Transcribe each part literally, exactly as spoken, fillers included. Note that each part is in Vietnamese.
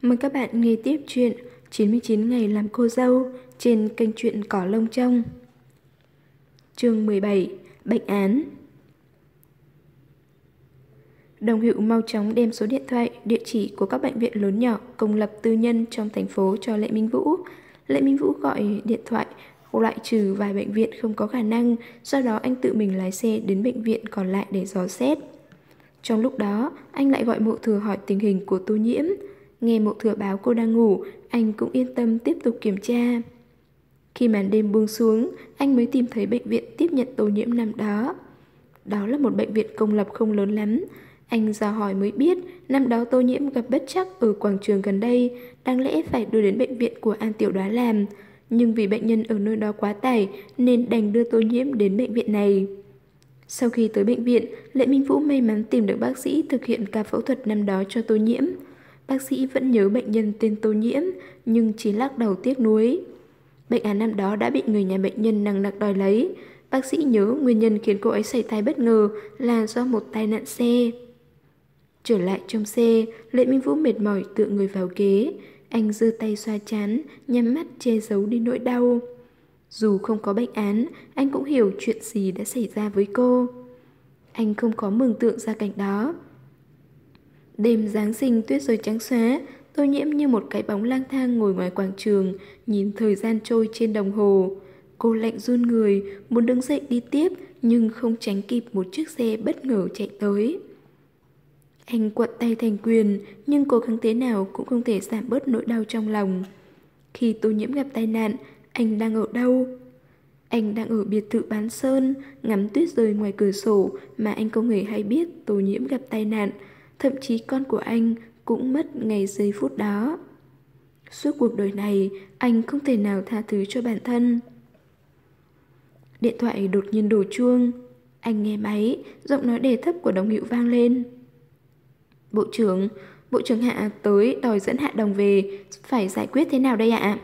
Mời các bạn nghe tiếp chuyện chín mươi chín ngày làm cô dâu trên kênh truyện Cỏ Lông Trông. Chương mười bảy. Bệnh án. Đồng Hữu mau chóng đem số điện thoại, địa chỉ của các bệnh viện lớn nhỏ, công lập tư nhân trong thành phố cho Lệ Minh Vũ. Lệ Minh Vũ gọi điện thoại, loại trừ vài bệnh viện không có khả năng, sau đó anh tự mình lái xe đến bệnh viện còn lại để dò xét. Trong lúc đó, anh lại gọi Mộ Thừa hỏi tình hình của Tô Nhiễm. Nghe Mộ Thừa báo cô đang ngủ, anh cũng yên tâm tiếp tục kiểm tra. Khi màn đêm buông xuống, anh mới tìm thấy bệnh viện tiếp nhận Tô Nhiễm năm đó. Đó là một bệnh viện công lập không lớn lắm. Anh dò hỏi mới biết, năm đó Tô Nhiễm gặp bất trắc ở quảng trường gần đây, đáng lẽ phải đưa đến bệnh viện của An Tiểu Đoá làm. Nhưng vì bệnh nhân ở nơi đó quá tải, nên đành đưa Tô Nhiễm đến bệnh viện này. Sau khi tới bệnh viện, Lệ Minh Vũ may mắn tìm được bác sĩ thực hiện ca phẫu thuật năm đó cho Tô Nhiễm. Bác sĩ vẫn nhớ bệnh nhân tên Tô Nhiễm, nhưng chỉ lắc đầu tiếc nuối. Bệnh án năm đó đã bị người nhà bệnh nhân nặng nặc đòi lấy. Bác sĩ nhớ nguyên nhân khiến cô ấy xảy thai bất ngờ là do một tai nạn xe. Trở lại trong xe, Lệ Minh Vũ mệt mỏi tựa người vào ghế. Anh giơ tay xoa trán, nhắm mắt che giấu đi nỗi đau. Dù không có bệnh án, anh cũng hiểu chuyện gì đã xảy ra với cô. Anh không có mường tượng ra cảnh đó. Đêm Giáng sinh tuyết rơi trắng xóa, Tô Nhiễm như một cái bóng lang thang ngồi ngoài quảng trường, nhìn thời gian trôi trên đồng hồ. Cô lạnh run người, muốn đứng dậy đi tiếp, nhưng không tránh kịp một chiếc xe bất ngờ chạy tới. Anh quặn tay thành quyền, nhưng cố gắng thế nào cũng không thể giảm bớt nỗi đau trong lòng. Khi Tô Nhiễm gặp tai nạn, anh đang ở đâu? Anh đang ở biệt thự Bán Sơn, ngắm tuyết rơi ngoài cửa sổ mà anh không hề hay biết Tô Nhiễm gặp tai nạn. Thậm chí con của anh cũng mất ngày giây phút đó. Suốt cuộc đời này, anh không thể nào tha thứ cho bản thân. Điện thoại đột nhiên đổ chuông. Anh nghe máy, giọng nói đề thấp của Đồng Hữu vang lên. Bộ trưởng, Bộ trưởng Hạ tới đòi dẫn Hạ Đồng về, phải giải quyết thế nào đây ạ?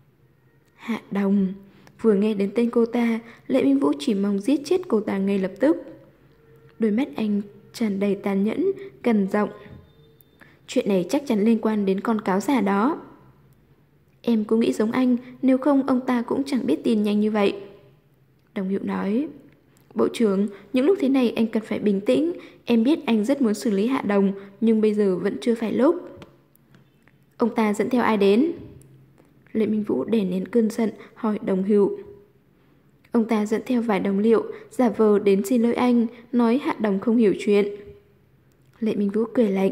Hạ Đồng. Vừa nghe đến tên cô ta, Lệ Minh Vũ chỉ mong giết chết cô ta ngay lập tức. Đôi mắt anh tràn đầy tàn nhẫn, gần giọng. Chuyện này chắc chắn liên quan đến con cáo già đó. Em cũng nghĩ giống anh, nếu không ông ta cũng chẳng biết tin nhanh như vậy. Đồng Hữu nói. Bộ trưởng, những lúc thế này anh cần phải bình tĩnh. Em biết anh rất muốn xử lý Hạ Đồng, nhưng bây giờ vẫn chưa phải lúc. Ông ta dẫn theo ai đến? Lệ Minh Vũ đè nén cơn giận, hỏi Đồng Hữu. Ông ta dẫn theo vài đồng liệu, giả vờ đến xin lỗi anh, nói Hạ Đồng không hiểu chuyện. Lệ Minh Vũ cười lạnh.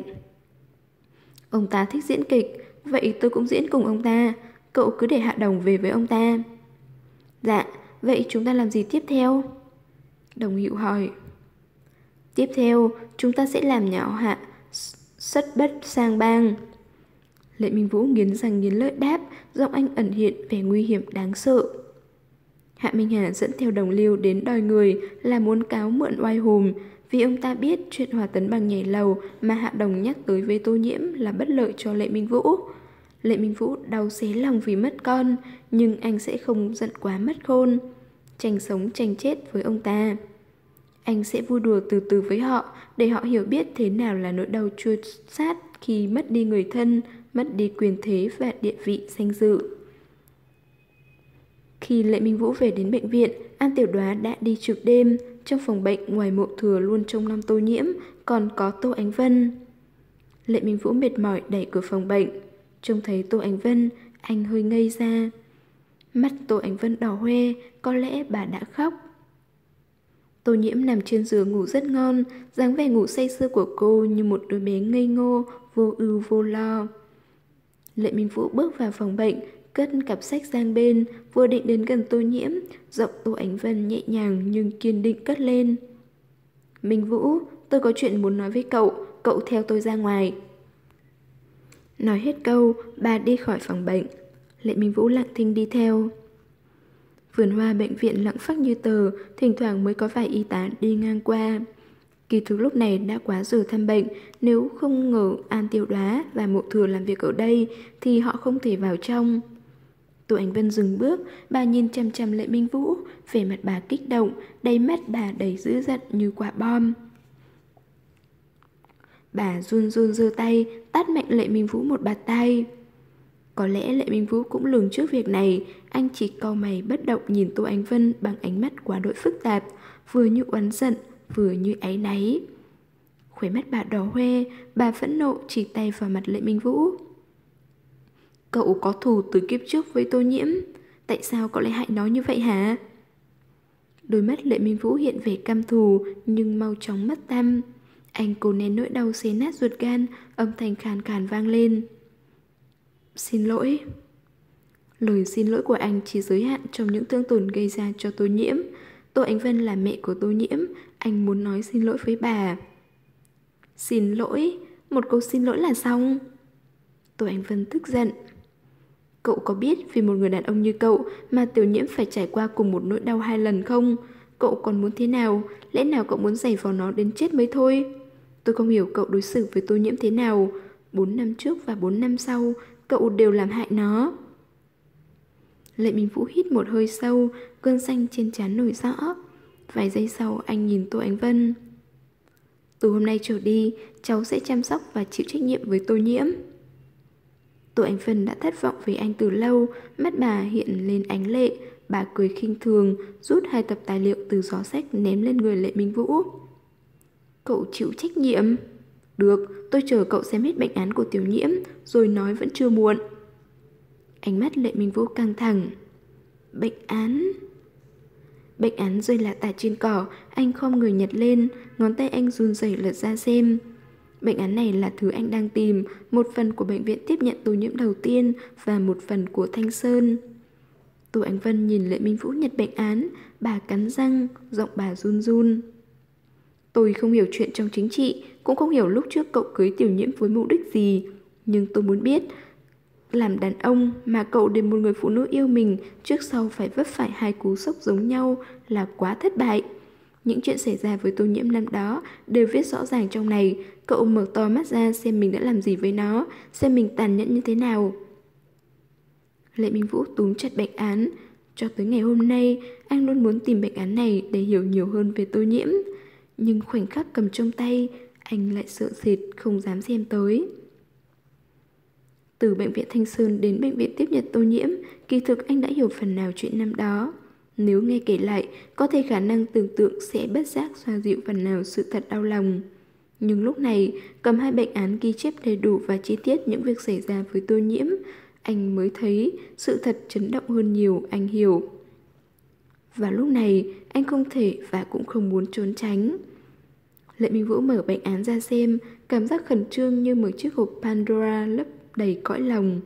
Ông ta thích diễn kịch, vậy tôi cũng diễn cùng ông ta. Cậu cứ để Hạ Đồng về với ông ta. Dạ, vậy chúng ta làm gì tiếp theo? Đồng Hữu hỏi. Tiếp theo, chúng ta sẽ làm nhạo Hạ Sất Bất sang bang. Lệ Minh Vũ nghiến răng nghiến lợi đáp, giọng anh ẩn hiện vẻ nguy hiểm đáng sợ. Hạ Minh Hà dẫn theo đồng liêu đến đòi người là muốn cáo mượn oai hùm, vì ông ta biết chuyện Hòa Tấn Bằng nhảy lầu mà Hạ Đồng nhắc tới với Tô Nhiễm là bất lợi cho Lệ Minh Vũ. Lệ Minh Vũ đau xé lòng vì mất con, nhưng anh sẽ không giận quá mất khôn. Tranh sống tranh chết với ông ta. Anh sẽ vui đùa từ từ với họ, để họ hiểu biết thế nào là nỗi đau chua xát khi mất đi người thân, mất đi quyền thế và địa vị danh dự. Khi Lệ Minh Vũ về đến bệnh viện, An Tiểu Đoá đã đi trực đêm. Trong phòng bệnh ngoài Mộ Thừa luôn trông nom Tô Nhiễm, còn có Tô Ánh Vân. Lệ Minh Vũ mệt mỏi đẩy cửa phòng bệnh. Trông thấy Tô Ánh Vân, anh hơi ngây ra. Mắt Tô Ánh Vân đỏ hoe, có lẽ bà đã khóc. Tô Nhiễm nằm trên giường ngủ rất ngon, dáng vẻ ngủ say sưa của cô như một đứa bé ngây ngô, vô ưu vô lo. Lệ Minh Vũ bước vào phòng bệnh, cất cặp sách sang bên, vừa định đến gần Tô Nhiễm, giọng Tô Ánh Vân nhẹ nhàng nhưng kiên định cất lên. Minh Vũ, tôi có chuyện muốn nói với cậu, cậu theo tôi ra ngoài. Nói hết câu, bà đi khỏi phòng bệnh. Lệ Minh Vũ lặng thinh đi theo. Vườn hoa bệnh viện lặng phắc như tờ, thỉnh thoảng mới có vài y tá đi ngang qua. Kỳ thực lúc này đã quá giờ thăm bệnh, nếu không ngờ An Tiểu Đoá và Mộ Thừa làm việc ở đây thì họ không thể vào trong. Tô Ánh Vân dừng bước, bà nhìn chăm chăm Lệ Minh Vũ, vẻ mặt bà kích động, đầy mắt bà đầy dữ dằn như quả bom. Bà run run giơ tay, tát mạnh Lệ Minh Vũ một bạt tai. Có lẽ Lệ Minh Vũ cũng lường trước việc này, anh chỉ cau mày bất động nhìn Tô Ánh Vân bằng ánh mắt quá đỗi phức tạp, vừa như oán giận, vừa như áy náy. Khóe mắt bà đỏ hoe, bà phẫn nộ chỉ tay vào mặt Lệ Minh Vũ. Cậu có thù từ kiếp trước với Tô Nhiễm, tại sao cậu lại hại nó như vậy hả? Đôi mắt Lệ Minh Vũ hiện vẻ căm thù nhưng mau chóng mất tăm. Anh cố nén nỗi đau xé nát ruột gan, âm thanh khàn khàn vang lên. Xin lỗi. Lời xin lỗi của anh chỉ giới hạn trong những thương tổn gây ra cho Tô Nhiễm. Tô Ánh Vân là mẹ của Tô Nhiễm, anh muốn nói xin lỗi với bà. Xin lỗi? Một câu xin lỗi là xong? Tô Ánh Vân tức giận. Cậu có biết vì một người đàn ông như cậu mà Tiểu Nhiễm phải trải qua cùng một nỗi đau hai lần không? Cậu còn muốn thế nào? Lẽ nào cậu muốn giày vò nó đến chết mới thôi? Tôi không hiểu cậu đối xử với Tô Nhiễm thế nào. Bốn năm trước và bốn năm sau, cậu đều làm hại nó. Lệ Minh Vũ hít một hơi sâu, cơn xanh trên trán nổi rõ. Vài giây sau anh nhìn Tô Ánh Vân. Từ hôm nay trở đi, cháu sẽ chăm sóc và chịu trách nhiệm với Tô Nhiễm. Tô Ánh Vân đã thất vọng với anh từ lâu, mắt bà hiện lên ánh lệ. Bà cười khinh thường, rút hai tập tài liệu từ giỏ sách ném lên người Lệ Minh Vũ. Cậu chịu trách nhiệm? Được, tôi chờ cậu xem hết bệnh án của Tiểu Nhiễm, rồi nói vẫn chưa muộn. Ánh mắt Lệ Minh Vũ căng thẳng. Bệnh án? Bệnh án rơi lả tả trên cỏ, anh không người nhặt lên, ngón tay anh run rẩy lật ra xem. Bệnh án này là thứ anh đang tìm, một phần của bệnh viện tiếp nhận Tô Nhiễm đầu tiên và một phần của Thanh Sơn. Tô Ánh Vân nhìn Lệ Minh Vũ nhặt bệnh án, bà cắn răng, giọng bà run run. Tôi không hiểu chuyện trong chính trị, cũng không hiểu lúc trước cậu cưới Tiểu Nhiễm với mục đích gì. Nhưng tôi muốn biết, làm đàn ông mà cậu để một người phụ nữ yêu mình trước sau phải vấp phải hai cú sốc giống nhau là quá thất bại. Những chuyện xảy ra với Tô Nhiễm năm đó đều viết rõ ràng trong này. Cậu mở to mắt ra xem mình đã làm gì với nó, xem mình tàn nhẫn như thế nào. Lệ Minh Vũ túm chặt bệnh án. Cho tới ngày hôm nay, anh luôn muốn tìm bệnh án này để hiểu nhiều hơn về Tô Nhiễm. Nhưng khoảnh khắc cầm trong tay, anh lại sợ sệt không dám xem tới. Từ bệnh viện Thanh Sơn đến bệnh viện tiếp nhận Tô Nhiễm, kỳ thực anh đã hiểu phần nào chuyện năm đó. Nếu nghe kể lại, có thể khả năng tưởng tượng sẽ bất giác xoa dịu phần nào sự thật đau lòng. Nhưng lúc này, cầm hai bệnh án ghi chép đầy đủ và chi tiết những việc xảy ra với Tô Nhiễm, anh mới thấy sự thật chấn động hơn nhiều, anh hiểu. Và lúc này, anh không thể và cũng không muốn trốn tránh. Lệ Minh Vũ mở bệnh án ra xem, cảm giác khẩn trương như mở chiếc hộp Pandora lấp đầy cõi lòng.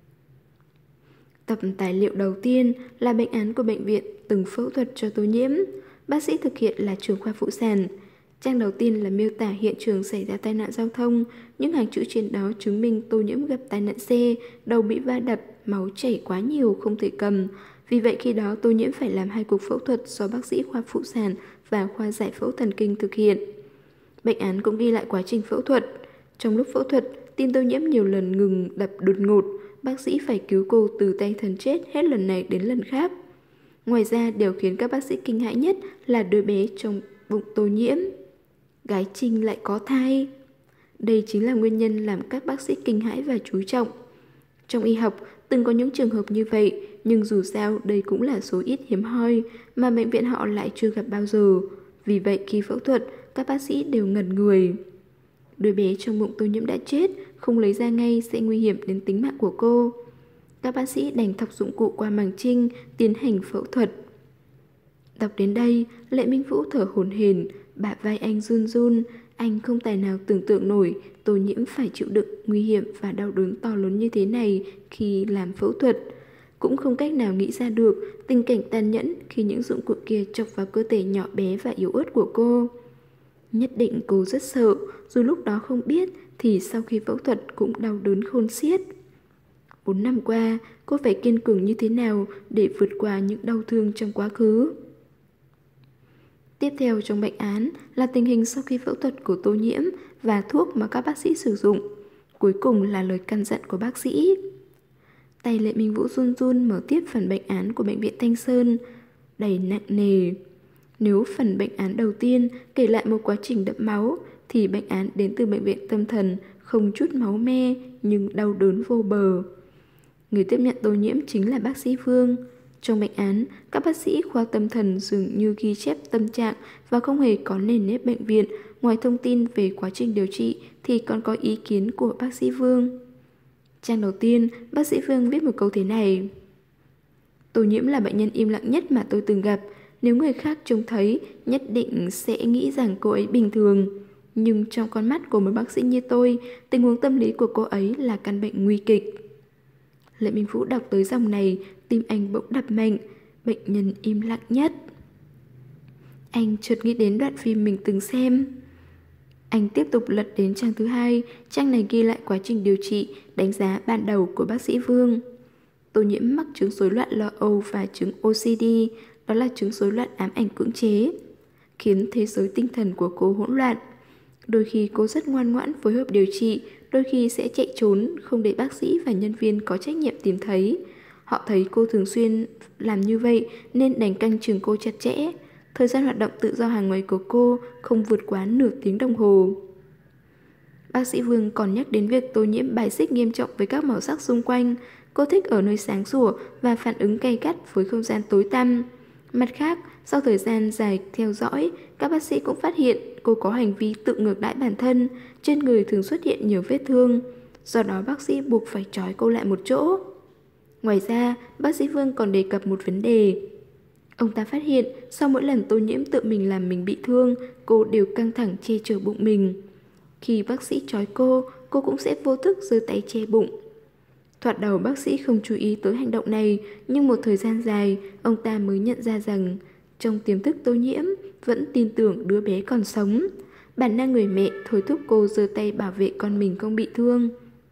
Tập tài liệu đầu tiên là bệnh án của bệnh viện từng phẫu thuật cho Tô Nhiễm. Bác sĩ thực hiện là trưởng khoa phụ sản. Trang đầu tiên là miêu tả hiện trường xảy ra tai nạn giao thông. Những hàng chữ trên đó chứng minh Tô Nhiễm gặp tai nạn xe, đầu bị va đập, máu chảy quá nhiều không thể cầm. Vì vậy khi đó Tô Nhiễm phải làm hai cuộc phẫu thuật do bác sĩ khoa phụ sản và khoa giải phẫu thần kinh thực hiện. Bệnh án cũng ghi lại quá trình phẫu thuật. Trong lúc phẫu thuật, tim Tô Nhiễm nhiều lần ngừng đập đột ngột. Bác sĩ phải cứu cô từ tay thần chết hết lần này đến lần khác. Ngoài ra, điều khiến các bác sĩ kinh hãi nhất là đứa bé trong bụng Tô Nhiễm. Gái Trinh lại có thai. Đây chính là nguyên nhân làm các bác sĩ kinh hãi và chú trọng. Trong y học, từng có những trường hợp như vậy, nhưng dù sao đây cũng là số ít hiếm hoi mà bệnh viện họ lại chưa gặp bao giờ. Vì vậy khi phẫu thuật, các bác sĩ đều ngẩn người. Đứa bé trong bụng Tô Nhiễm đã chết, không lấy ra ngay sẽ nguy hiểm đến tính mạng của cô. Các bác sĩ đành thọc dụng cụ qua màng trinh, tiến hành phẫu thuật. Đọc đến đây, Lệ Minh Vũ thở hổn hển, bả vai anh run run. Anh không tài nào tưởng tượng nổi Tô Nhiễm phải chịu đựng nguy hiểm và đau đớn to lớn như thế này khi làm phẫu thuật. Cũng không cách nào nghĩ ra được tình cảnh tàn nhẫn khi những dụng cụ kia chọc vào cơ thể nhỏ bé và yếu ớt của cô. Nhất định cô rất sợ, dù lúc đó không biết thì sau khi phẫu thuật cũng đau đớn khôn xiết. Bốn năm qua, cô phải kiên cường như thế nào để vượt qua những đau thương trong quá khứ. Tiếp theo trong bệnh án là tình hình sau khi phẫu thuật của Tô Nhiễm và thuốc mà các bác sĩ sử dụng. Cuối cùng là lời căn dặn của bác sĩ. Tay Lệ Minh Vũ run run mở tiếp phần bệnh án của bệnh viện Thanh Sơn, đầy nặng nề. Nếu phần bệnh án đầu tiên kể lại một quá trình đẫm máu, thì bệnh án đến từ bệnh viện tâm thần không chút máu me nhưng đau đớn vô bờ. Người tiếp nhận Tô Nhiễm chính là bác sĩ Vương. Trong bệnh án, các bác sĩ khoa tâm thần dường như ghi chép tâm trạng và không hề có nền nếp bệnh viện. Ngoài thông tin về quá trình điều trị thì còn có ý kiến của bác sĩ Vương. Trang đầu tiên, bác sĩ Vương viết một câu thế này: Tô Nhiễm là bệnh nhân im lặng nhất mà tôi từng gặp. Nếu người khác trông thấy, nhất định sẽ nghĩ rằng cô ấy bình thường. Nhưng trong con mắt của một bác sĩ như tôi, tình huống tâm lý của cô ấy là căn bệnh nguy kịch. Lệ Minh Vũ đọc tới dòng này, tim anh bỗng đập mạnh, bệnh nhân im lặng nhất. Anh chợt nghĩ đến đoạn phim mình từng xem. Anh tiếp tục lật đến trang thứ hai, trang này ghi lại quá trình điều trị, đánh giá ban đầu của bác sĩ Vương. Tô Nhiễm mắc chứng rối loạn lo âu và chứng ô xê đê, đó là chứng rối loạn ám ảnh cưỡng chế, khiến thế giới tinh thần của cô hỗn loạn. Đôi khi cô rất ngoan ngoãn phối hợp điều trị, đôi khi sẽ chạy trốn, không để bác sĩ và nhân viên có trách nhiệm tìm thấy. Họ thấy cô thường xuyên làm như vậy nên đành canh chừng cô chặt chẽ. Thời gian hoạt động tự do hàng ngày của cô không vượt quá nửa tiếng đồng hồ. Bác sĩ Vương còn nhắc đến việc Tô Nhiễm bài xích nghiêm trọng với các màu sắc xung quanh. Cô thích ở nơi sáng sủa và phản ứng gay gắt với không gian tối tăm. Mặt khác, sau thời gian dài theo dõi, các bác sĩ cũng phát hiện cô có hành vi tự ngược đãi bản thân, trên người thường xuất hiện nhiều vết thương. Do đó bác sĩ buộc phải trói cô lại một chỗ. Ngoài ra, bác sĩ Vương còn đề cập một vấn đề. Ông ta phát hiện sau mỗi lần Tô Nhiễm tự mình làm mình bị thương, cô đều căng thẳng che chở bụng mình. Khi bác sĩ trói cô, cô cũng sẽ vô thức giơ tay che bụng. Thoạt đầu bác sĩ không chú ý tới hành động này, nhưng một thời gian dài, ông ta mới nhận ra rằng trong tiềm thức Tô Nhiễm vẫn tin tưởng đứa bé còn sống. Bản năng người mẹ thôi thúc cô giơ tay bảo vệ con mình không bị thương.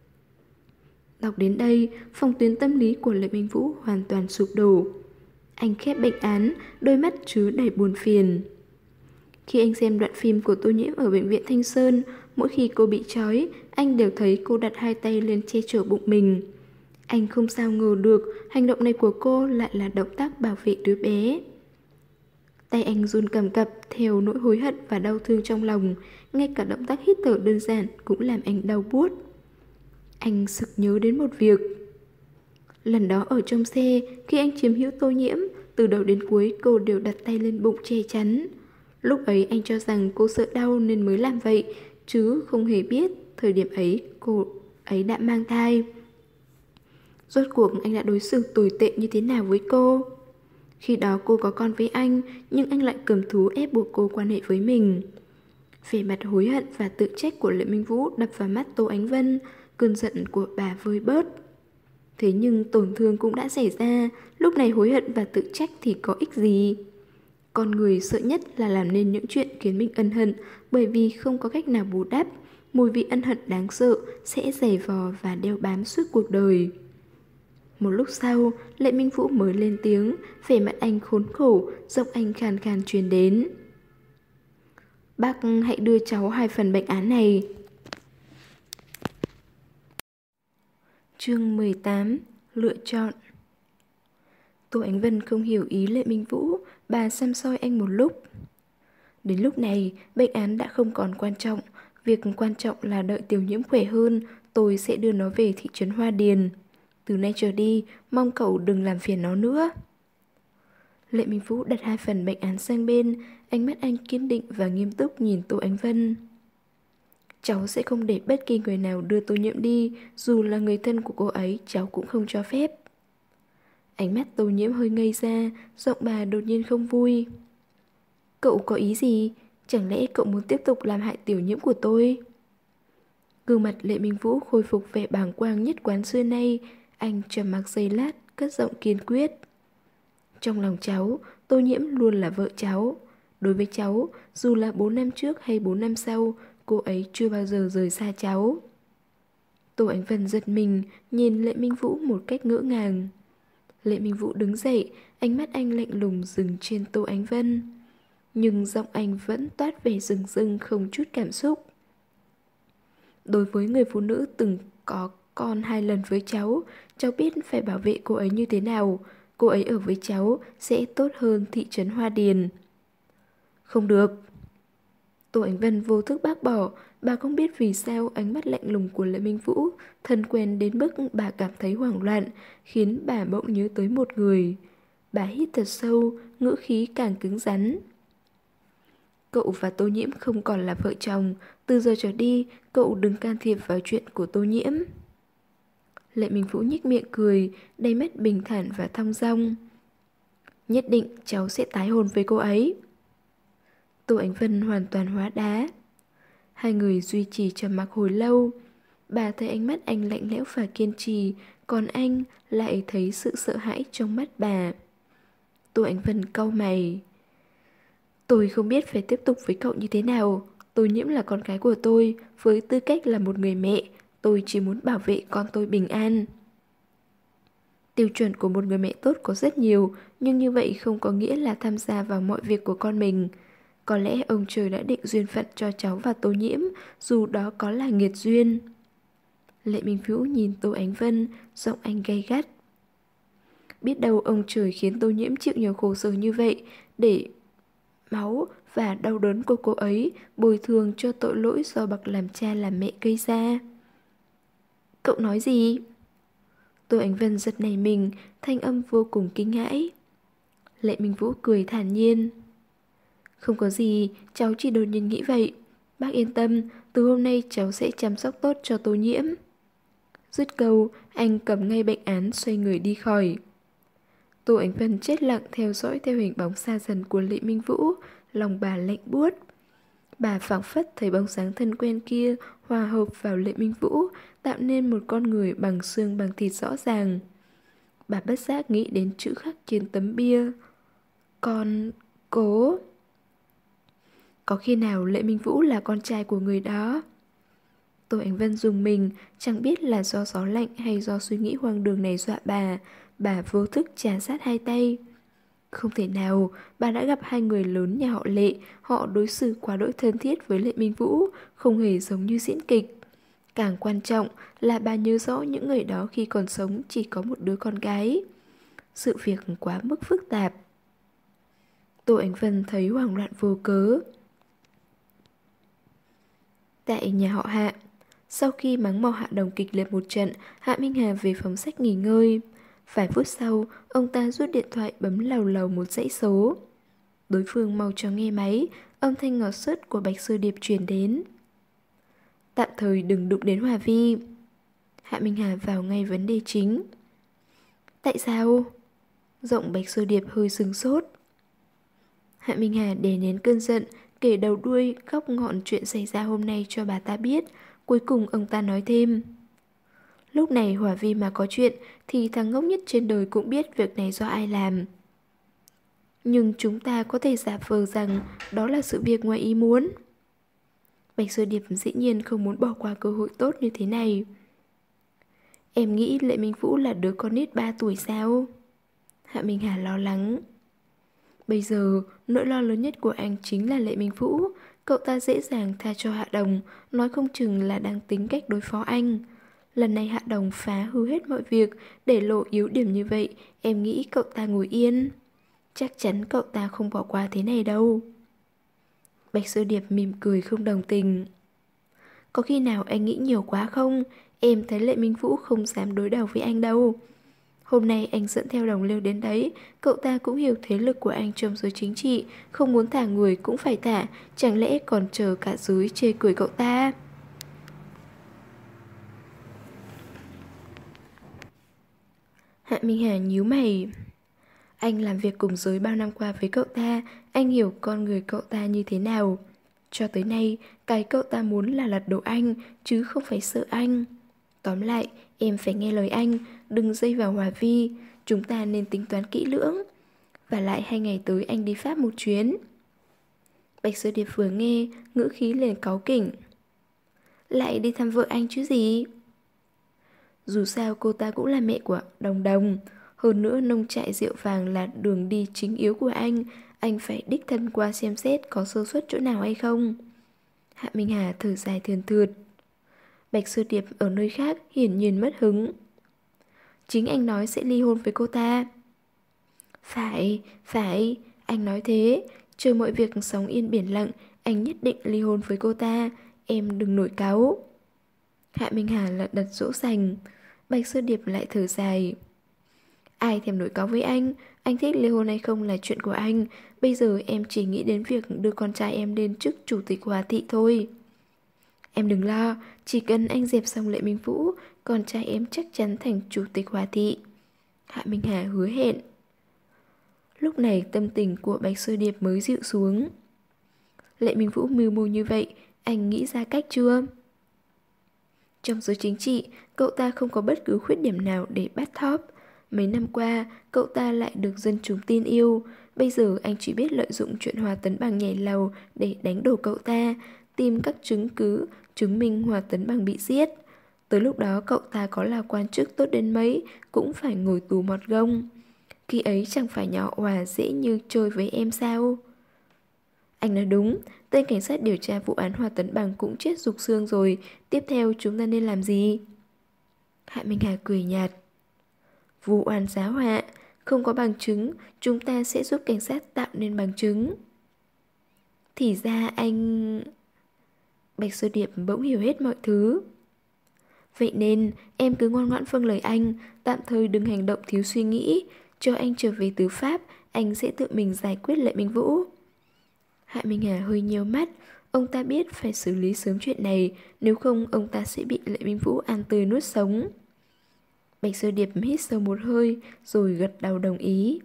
Đọc đến đây, phòng tuyến tâm lý của Lệ Minh Vũ hoàn toàn sụp đổ. Anh khép bệnh án, đôi mắt chứa đầy buồn phiền. Khi anh xem đoạn phim của Tô Nhiễm ở bệnh viện Thanh Sơn, mỗi khi cô bị trói, anh đều thấy cô đặt hai tay lên che chở bụng mình. Anh không sao ngờ được hành động này của cô lại là động tác bảo vệ đứa bé. Tay anh run cầm cập theo nỗi hối hận và đau thương trong lòng, ngay cả động tác hít thở đơn giản cũng làm anh đau buốt. Anh sực nhớ đến một việc. Lần đó ở trong xe, khi anh chiếm hữu Tô Nhiễm, từ đầu đến cuối cô đều đặt tay lên bụng che chắn. Lúc ấy anh cho rằng cô sợ đau nên mới làm vậy, chứ không hề biết thời điểm ấy cô ấy đã mang thai. Rốt cuộc anh đã đối xử tồi tệ như thế nào với cô? Khi đó cô có con với anh, nhưng anh lại cầm thú ép buộc cô quan hệ với mình. Vẻ mặt hối hận và tự trách của Lệ Minh Vũ đập vào mắt Tô Ánh Vân, cơn giận của bà vơi bớt. Thế nhưng tổn thương cũng đã xảy ra, lúc này hối hận và tự trách thì có ích gì? Con người sợ nhất là làm nên những chuyện khiến mình ân hận, bởi vì không có cách nào bù đắp. Mùi vị ân hận đáng sợ sẽ giày vò và đeo bám suốt cuộc đời. Một lúc sau, Lệ Minh Vũ mới lên tiếng, vẻ mặt anh khốn khổ, giọng anh khàn khàn truyền đến. Bác hãy đưa cháu hai phần bệnh án này. Chương mười tám. Lựa chọn. Tô Ánh Vân không hiểu ý Lệ Minh Vũ, bà săm soi anh một lúc. Đến lúc này, bệnh án đã không còn quan trọng. Việc quan trọng là đợi Tiểu Nhiễm khỏe hơn, tôi sẽ đưa nó về thị trấn Hoa Điền. Từ nay trở đi, mong cậu đừng làm phiền nó nữa. Lệ Minh Vũ đặt hai phần bệnh án sang bên, ánh mắt anh kiên định và nghiêm túc nhìn Tô Ánh Vân. Cháu sẽ không để bất kỳ người nào đưa Tô Nhiễm đi, dù là người thân của cô ấy, cháu cũng không cho phép. Ánh mắt Tô Nhiễm hơi ngây ra, giọng bà đột nhiên không vui. Cậu có ý gì? Chẳng lẽ cậu muốn tiếp tục làm hại Tiểu Nhiễm của tôi? Gương mặt Lệ Minh Vũ khôi phục vẻ bàng quang nhất quán xưa nay. Anh trầm mặc giây lát, cất giọng kiên quyết. Trong lòng cháu, Tô Nhiễm luôn là vợ cháu. Đối với cháu, dù là bốn năm trước hay bốn năm sau, cô ấy chưa bao giờ rời xa cháu. Tô Ánh Vân giật mình, nhìn Lệ Minh Vũ một cách ngỡ ngàng. Lệ Minh Vũ đứng dậy, ánh mắt anh lạnh lùng dừng trên Tô Ánh Vân. Nhưng giọng anh vẫn toát vẻ rừng rưng không chút cảm xúc. Đối với người phụ nữ từng có con hai lần với cháu, cháu biết phải bảo vệ cô ấy như thế nào. Cô ấy ở với cháu sẽ tốt hơn thị trấn Hoa Điền. Không được. Tô Ánh Vân vô thức bác bỏ. Bà không biết vì sao ánh mắt lạnh lùng của Lệ Minh Vũ thân quen đến mức bà cảm thấy hoảng loạn, khiến bà bỗng nhớ tới một người. Bà hít thật sâu, ngữ khí càng cứng rắn. Cậu và Tô Nhiễm không còn là vợ chồng. Từ giờ trở đi, cậu đừng can thiệp vào chuyện của Tô Nhiễm. Lệ Minh Vũ nhếch miệng cười, đáy mắt bình thản và thong dong. Nhất định cháu sẽ tái hôn với cô ấy. Tô Ánh Vân hoàn toàn hóa đá. Hai người duy trì trầm mặc hồi lâu. Bà thấy ánh mắt anh lạnh lẽo và kiên trì, còn anh lại thấy sự sợ hãi trong mắt bà. Tô Ánh Vân cau mày. Tôi không biết phải tiếp tục với cậu như thế nào. Tô Nhiễm là con gái của tôi, với tư cách là một người mẹ, tôi chỉ muốn bảo vệ con tôi bình an. Tiêu chuẩn của một người mẹ tốt có rất nhiều, nhưng như vậy không có nghĩa là tham gia vào mọi việc của con mình. Có lẽ ông trời đã định duyên phận cho cháu và Tô Nhiễm, dù đó có là nghiệt duyên. Lệ Minh Vũ nhìn Tô Ánh Vân, giọng anh gay gắt. Biết đâu ông trời khiến Tô Nhiễm chịu nhiều khổ sở như vậy, để máu và đau đớn của cô ấy bồi thường cho tội lỗi do bậc làm cha làm mẹ gây ra. Cậu nói gì? Tô Ánh Vân giật nảy mình, thanh âm vô cùng kinh hãi. Lệ Minh Vũ cười thản nhiên. Không có gì, cháu chỉ đột nhiên nghĩ vậy. Bác yên tâm, từ hôm nay cháu sẽ chăm sóc tốt cho Tô Nhiễm. Dứt câu, anh cầm ngay bệnh án xoay người đi khỏi. Tô Ánh Vân chết lặng theo dõi theo hình bóng xa dần của Lệ Minh Vũ, lòng bà lạnh buốt. Bà phảng phất thấy bóng dáng thân quen kia hòa hợp vào Lệ Minh Vũ, tạo nên một con người bằng xương bằng thịt rõ ràng. Bà bất giác nghĩ đến chữ khắc trên tấm bia. Con... cố... Có khi nào Lệ Minh Vũ là con trai của người đó? Tô Ánh Vân dùng mình, chẳng biết là do gió lạnh hay do suy nghĩ hoang đường này dọa bà. Bà vô thức trà sát hai tay. Không thể nào, bà đã gặp hai người lớn nhà họ Lệ, họ đối xử quá đỗi thân thiết với Lệ Minh Vũ, không hề giống như diễn kịch. Càng quan trọng là bà nhớ rõ những người đó khi còn sống chỉ có một đứa con gái. Sự việc quá mức phức tạp. Tô Ánh Vân thấy hoảng loạn vô cớ. Tại nhà họ Hạ, sau khi mắng mỏ Hạ Đồng kịch liệt một trận, Hạ Minh Hà về phòng sách nghỉ ngơi. Vài phút sau, ông ta rút điện thoại bấm lầu lầu một dãy số. Đối phương mau chóng nghe máy, âm thanh ngọt sứt của Bạch Sơ Điệp truyền đến. Tạm thời đừng đụng đến Hòa Vi. Hạ Minh Hà vào ngay vấn đề chính. Tại sao? Giọng Bạch Sơ Điệp hơi sừng sốt. Hạ Minh Hà đè nén cơn giận, kể đầu đuôi góc ngọn chuyện xảy ra hôm nay cho bà ta biết. Cuối cùng ông ta nói thêm. Lúc này Hòa Vi mà có chuyện thì thằng ngốc nhất trên đời cũng biết việc này do ai làm. Nhưng chúng ta có thể giả vờ rằng đó là sự việc ngoài ý muốn. Bạch Sơ Điệp dĩ nhiên không muốn bỏ qua cơ hội tốt như thế này. Em nghĩ Lệ Minh Vũ là đứa con nít ba tuổi sao? Hạ Minh Hà lo lắng. Bây giờ, nỗi lo lớn nhất của anh chính là Lệ Minh Vũ. Cậu ta dễ dàng tha cho Hạ Đồng, nói không chừng là đang tính cách đối phó anh. Lần này Hạ Đồng phá hư hết mọi việc, để lộ yếu điểm như vậy, em nghĩ cậu ta ngồi yên. Chắc chắn cậu ta không bỏ qua thế này đâu. Bạch Sơ Điệp mỉm cười không đồng tình. Có khi nào anh nghĩ nhiều quá không? Em thấy Lệ Minh Vũ không dám đối đầu với anh đâu. Hôm nay anh dẫn theo Đồng Liêu đến đấy, cậu ta cũng hiểu thế lực của anh trong giới chính trị, không muốn thả người cũng phải thả, chẳng lẽ còn chờ cả giới chê cười cậu ta? Hạ Minh Hà nhíu mày. Anh làm việc cùng giới bao năm qua với cậu ta, anh hiểu con người cậu ta như thế nào. Cho tới nay, cái cậu ta muốn là lật đổ anh, chứ không phải sợ anh. Tóm lại, em phải nghe lời anh, đừng dây vào Hòa Vi, chúng ta nên tính toán kỹ lưỡng. Và lại hai ngày tới anh đi Pháp một chuyến. Bạch Sơ Điệp vừa nghe, ngữ khí liền cáu kỉnh. Lại đi thăm vợ anh chứ gì? Dù sao cô ta cũng là mẹ của Đồng Đồng. Hơn nữa nông trại rượu vàng là đường đi chính yếu của anh. Anh phải đích thân qua xem xét có sơ suất chỗ nào hay không. Hạ Minh Hà thở dài thườn thượt. Bạch Sơ Điệp ở nơi khác hiển nhiên mất hứng. Chính anh nói sẽ ly hôn với cô ta. Phải, phải, anh nói thế. Chờ mọi việc sóng yên biển lặng, Anh nhất định ly hôn với cô ta, em đừng nổi cáu. Hạ Minh Hà lật đật dỗ dành. Bạch Sơ Điệp lại thở dài. Ai thèm nổi cáu với anh, anh thích ly hôn hay không là chuyện của anh. Bây giờ em chỉ nghĩ đến việc đưa con trai em lên chức chủ tịch Hòa Thị thôi. Em đừng lo, chỉ cần anh dẹp xong Lệ Minh Vũ, con trai em chắc chắn thành chủ tịch Hòa Thị. Hạ Minh Hà hứa hẹn. Lúc này tâm tình của Bạch Sơ Điệp mới dịu xuống. Lệ Minh Vũ mưu mô như vậy, anh nghĩ ra cách chưa? Trong giới chính trị, cậu ta không có bất cứ khuyết điểm nào để bắt thóp. Mấy năm qua, cậu ta lại được dân chúng tin yêu. Bây giờ anh chỉ biết lợi dụng chuyện Hòa Tấn Bằng nhảy lầu để đánh đổ cậu ta, tìm các chứng cứ chứng minh Hòa Tấn Bằng bị giết. Tới lúc đó cậu ta có là quan chức tốt đến mấy cũng phải ngồi tù mọt gông. Khi ấy chẳng phải nhỏ Hòa dễ như chơi với em sao? Anh nói đúng, tên cảnh sát điều tra vụ án Hòa Tấn Bằng cũng chết rục xương rồi. Tiếp theo chúng ta nên làm gì? Hạ Minh Hà cười nhạt. Vụ oan giá họa, không có bằng chứng, chúng ta sẽ giúp cảnh sát tạo nên bằng chứng. Thì ra anh... Bạch Sơ Điệp bỗng hiểu hết mọi thứ. Vậy nên em cứ ngoan ngoãn vâng lời anh, tạm thời đừng hành động thiếu suy nghĩ. Cho anh trở về tư pháp, anh sẽ tự mình giải quyết Lệ Minh Vũ. Hạ Minh Hà hơi nhíu mắt. Ông ta biết phải xử lý sớm chuyện này, nếu không ông ta sẽ bị Lệ Minh Vũ ăn tươi nuốt sống. Bạch Sơ Điệp hít sâu một hơi rồi gật đầu đồng ý.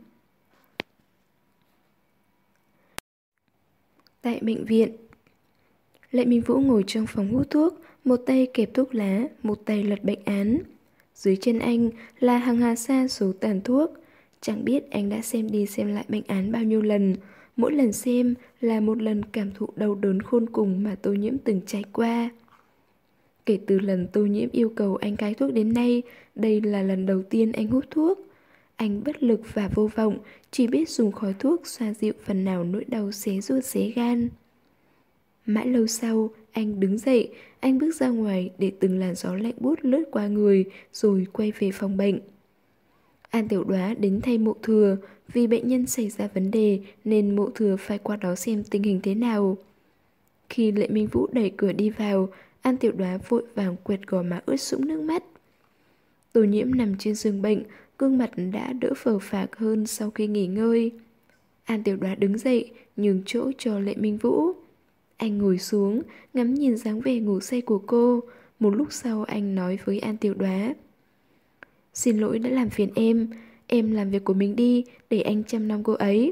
Tại bệnh viện, Lệ Minh Vũ ngồi trong phòng hút thuốc, một tay kẹp thuốc lá, một tay lật bệnh án. Dưới chân anh là hàng hà sa số tàn thuốc. Chẳng biết anh đã xem đi xem lại bệnh án bao nhiêu lần. Mỗi lần xem là một lần cảm thụ đau đớn khôn cùng mà Tô Nhiễm từng trải qua. Kể từ lần Tô Nhiễm yêu cầu anh cai thuốc đến nay, đây là lần đầu tiên anh hút thuốc. Anh bất lực và vô vọng, chỉ biết dùng khói thuốc xoa dịu phần nào nỗi đau xé ruột xé gan. Mãi lâu sau, anh đứng dậy, anh bước ra ngoài để từng làn gió lạnh buốt lướt qua người, rồi quay về phòng bệnh. An Tiểu Đoá đến thay Mộ Thừa, vì bệnh nhân xảy ra vấn đề nên Mộ Thừa phải qua đó xem tình hình thế nào. Khi Lệ Minh Vũ đẩy cửa đi vào, An Tiểu Đoá vội vàng quệt gò má ướt sũng nước mắt. Tô Nhiễm nằm trên giường bệnh, gương mặt đã đỡ phờ phạc hơn sau khi nghỉ ngơi. An Tiểu Đoá đứng dậy, nhường chỗ cho Lệ Minh Vũ. Anh ngồi xuống, ngắm nhìn dáng vẻ ngủ say của cô. Một lúc sau anh nói với An Tiểu Đoá. Xin lỗi đã làm phiền em, em làm việc của mình đi, để anh chăm nom cô ấy.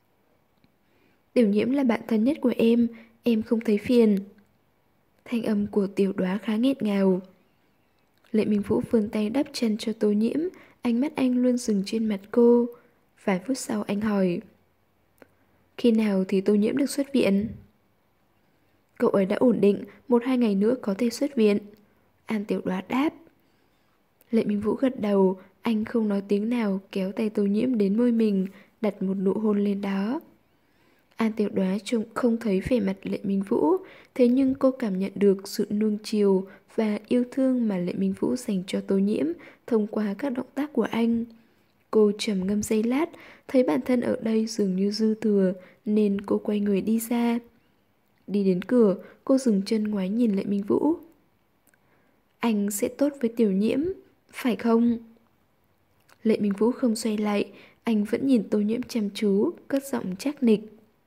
Tiểu Nhiễm là bạn thân nhất của em, em không thấy phiền. Thanh âm của Tiểu Đoá khá nghẹt ngào. Lệ Minh Vũ vươn tay đắp chân cho Tô Nhiễm, ánh mắt anh luôn dừng trên mặt cô. Vài phút sau anh hỏi. Khi nào thì Tô Nhiễm được xuất viện? Cậu ấy đã ổn định, một hai ngày nữa có thể xuất viện. An Tiểu Đoá đáp. Lệ Minh Vũ gật đầu, anh không nói tiếng nào, kéo tay Tô Nhiễm đến môi mình, đặt một nụ hôn lên đó. An Tiểu Đoá trông không thấy vẻ mặt Lệ Minh Vũ, thế nhưng cô cảm nhận được sự nuông chiều và yêu thương mà Lệ Minh Vũ dành cho Tô Nhiễm thông qua các động tác của anh. Cô trầm ngâm giây lát, thấy bản thân ở đây dường như dư thừa, nên cô quay người đi ra. Đi đến cửa, cô dừng chân ngoái nhìn Lệ Minh Vũ. Anh sẽ tốt với Tiểu Nhiễm, phải không? Lệ Minh Vũ không xoay lại, anh vẫn nhìn Tô Nhiễm chăm chú, cất giọng chắc nịch.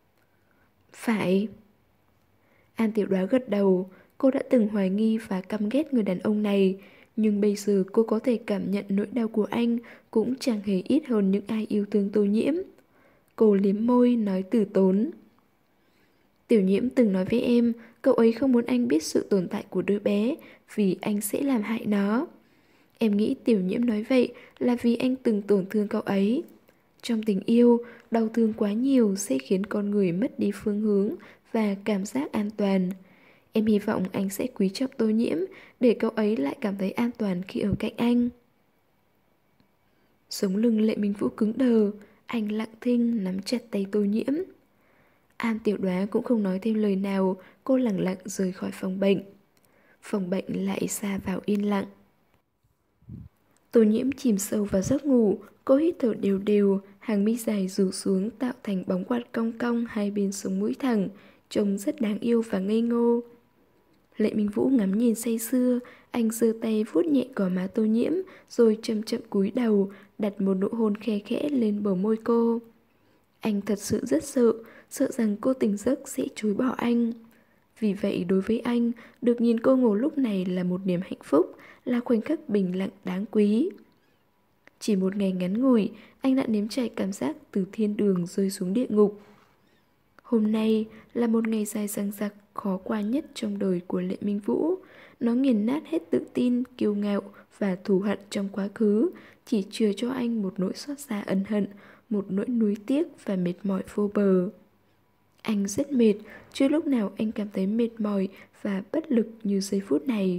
Phải. An Tiểu Đoá gật đầu, cô đã từng hoài nghi và căm ghét người đàn ông này, nhưng bây giờ cô có thể cảm nhận nỗi đau của anh cũng chẳng hề ít hơn những ai yêu thương Tô Nhiễm. Cô liếm môi nói từ tốn. Tiểu Nhiễm từng nói với em, cậu ấy không muốn anh biết sự tồn tại của đứa bé, vì anh sẽ làm hại nó. Em nghĩ Tiểu Nhiễm nói vậy là vì anh từng tổn thương cậu ấy. Trong tình yêu, đau thương quá nhiều sẽ khiến con người mất đi phương hướng và cảm giác an toàn. Em hy vọng anh sẽ quý trọng Tô Nhiễm để cậu ấy lại cảm thấy an toàn khi ở cạnh anh. Sống lưng Lệ Minh Vũ cứng đờ, anh lặng thinh nắm chặt tay Tô Nhiễm. An Tiểu Đoá cũng không nói thêm lời nào, cô lặng lặng rời khỏi phòng bệnh. Phòng bệnh lại xa vào yên lặng. Tô Nhiễm chìm sâu vào giấc ngủ, cô hít thở đều đều, hàng mi dài rủ xuống tạo thành bóng quạt cong cong hai bên sống mũi thẳng, trông rất đáng yêu và ngây ngô. Lệ Minh Vũ ngắm nhìn say sưa, anh giơ tay vuốt nhẹ gò má Tô Nhiễm, rồi chậm chậm cúi đầu, đặt một nụ hôn khe khẽ lên bờ môi cô. Anh thật sự rất sợ, sợ rằng cô tỉnh giấc sẽ chối bỏ anh. Vì vậy đối với anh, được nhìn cô ngủ lúc này là một niềm hạnh phúc, là khoảnh khắc bình lặng đáng quý. Chỉ một ngày ngắn ngủi, anh đã nếm trải cảm giác từ thiên đường rơi xuống địa ngục. Hôm nay là một ngày dài dằng dặc, khó qua nhất trong đời của Lệ Minh Vũ. Nó nghiền nát hết tự tin, kiêu ngạo và thù hận trong quá khứ, chỉ chừa cho anh một nỗi xót xa ân hận, một nỗi nuối tiếc và mệt mỏi vô bờ. Anh rất mệt, chưa lúc nào anh cảm thấy mệt mỏi và bất lực như giây phút này.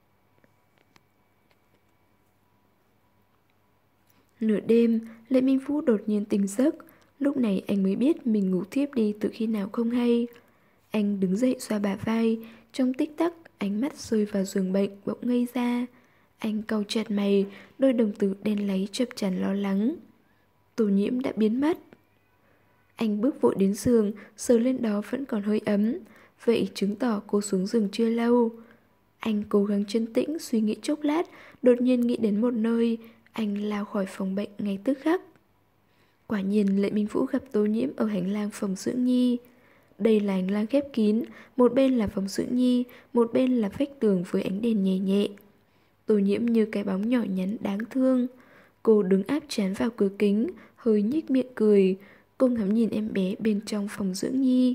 Nửa đêm, Lệ Minh Vũ đột nhiên tỉnh giấc. Lúc này anh mới biết mình ngủ thiếp đi từ khi nào không hay. Anh đứng dậy xoa bả vai, trong tích tắc ánh mắt rơi vào giường bệnh bỗng ngây ra. Anh cau chặt mày, đôi đồng tử đen láy chập chờn lo lắng. Tô Nhiễm đã biến mất. Anh bước vội đến giường, sờ lên đó vẫn còn hơi ấm, vậy chứng tỏ cô xuống giường chưa lâu. Anh cố gắng trấn tĩnh suy nghĩ chốc lát, đột nhiên nghĩ đến một nơi. Anh lao khỏi phòng bệnh ngay tức khắc. Quả nhiên Lệ Minh Vũ gặp Tô Nhiễm ở hành lang phòng dưỡng nhi. Đây là hành lang khép kín, một bên là phòng dưỡng nhi, một bên là vách tường với ánh đèn nhẹ nhẹ. Tô Nhiễm như cái bóng nhỏ nhắn đáng thương. Cô đứng áp trán vào cửa kính, hơi nhếch miệng cười. Cô ngắm nhìn em bé bên trong phòng dưỡng nhi.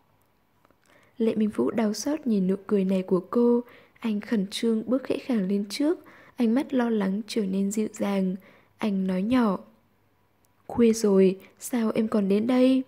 Lệ Minh Vũ đau xót nhìn nụ cười này của cô. Anh khẩn trương bước khẽ khàng lên trước, ánh mắt lo lắng trở nên dịu dàng. Anh nói nhỏ: "Khuya rồi, sao em còn đến đây?"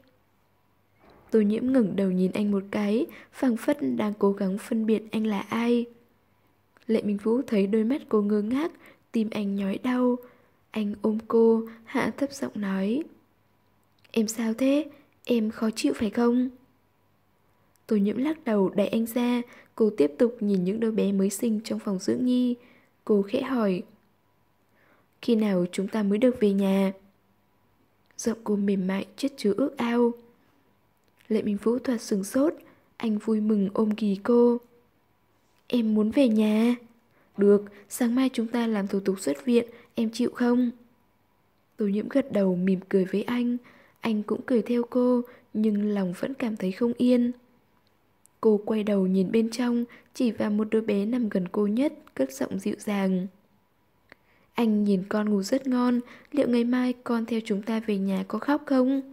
Tô Nhiễm ngẩng đầu nhìn anh một cái, phảng phất đang cố gắng phân biệt anh là ai. Lệ Minh Vũ thấy đôi mắt cô ngơ ngác, tim anh nhói đau. Anh ôm cô, hạ thấp giọng nói: "Em sao thế? Em khó chịu phải không?" Tô Nhiễm lắc đầu đẩy anh ra. Cô tiếp tục nhìn những đứa bé mới sinh trong phòng dưỡng nhi. Cô khẽ hỏi: "Khi nào chúng ta mới được về nhà?" Giọng cô mềm mại chất chứa ước ao. Lệ Minh Vũ thoạt sửng sốt. Anh vui mừng ôm ghì cô: "Em muốn về nhà." "Được, sáng mai chúng ta làm thủ tục xuất viện, em chịu không?" Tô Nhiễm gật đầu mỉm cười với anh. Anh cũng cười theo cô, nhưng lòng vẫn cảm thấy không yên. Cô quay đầu nhìn bên trong, chỉ vào một đứa bé nằm gần cô nhất, cất giọng dịu dàng: "Anh nhìn con ngủ rất ngon, liệu ngày mai con theo chúng ta về nhà có khóc không?"